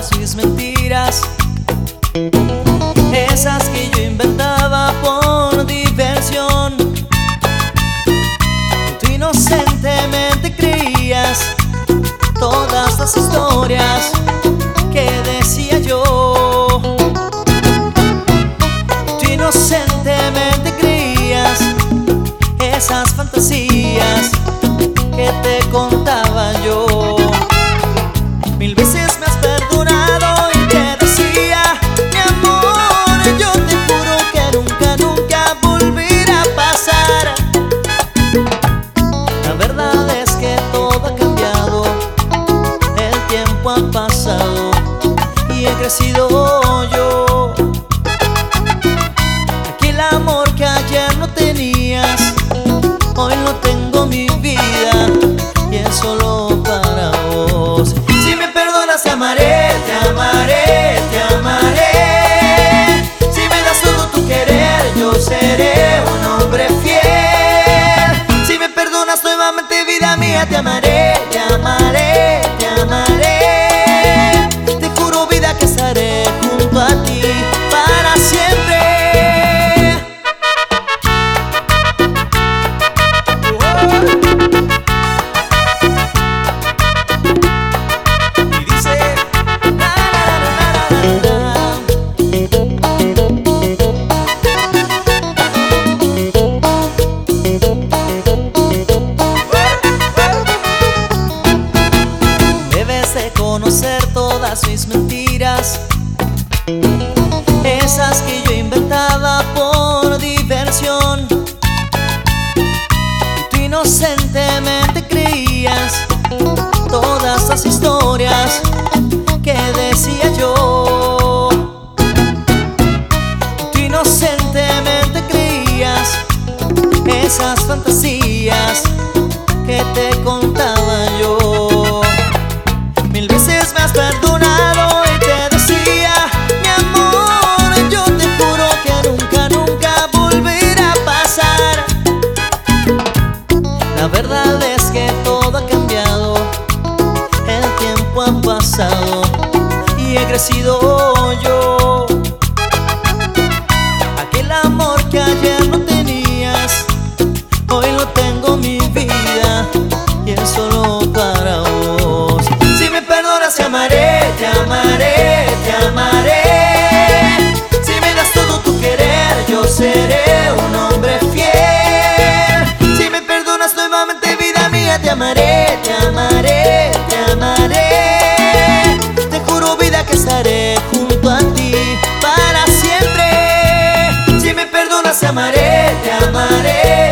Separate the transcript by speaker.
Speaker 1: todas mis mentiras, esas que yo inventaba por diversión. Tú inocentemente creías todas las historias que decía yo. Tú inocentemente creías esas fantasías que te contaba yo. Mil veces me has perdonado y te decía, mi amor, yo te juro que nunca, nunca volverá a pasar. La verdad es que todo ha cambiado, el tiempo ha pasado y he crecido yo. Aquel amor que ayer no tenías, hoy lo tengo, mi vida, y es solo para vos. Si me perdonas te amaré, te amaré, te amaré. Si me das todo tu querer, yo seré un hombre fiel. Si me perdonas nuevamente, vida mía, te amaré, te amaré, te amaré. Te juro, vida, que estaré junto a ti para siempre. Conocer todas mis mentiras, esas que yo inventaba por diversión. Y tú inocentemente creías todas las historias que decía yo. Y tú inocentemente creías esas fantasías que te contaba yo. Mil veces me has perdonado y te decía, mi amor, yo te juro que nunca, nunca volverá a pasar. La verdad es que todo ha cambiado, el tiempo ha pasado y he crecido yo. Aquel amor que ayer no tenías, hoy lo tengo, mi vida, y es solo para vos. Si me perdonas te amaré, te amaré, te amaré. Si me das todo tu querer, yo seré un hombre fiel. Si me perdonas nuevamente, vida mía, te amaré, te amaré, te amaré. Te juro, vida, que estaré junto a ti para siempre. Si me perdonas te amaré, te amaré.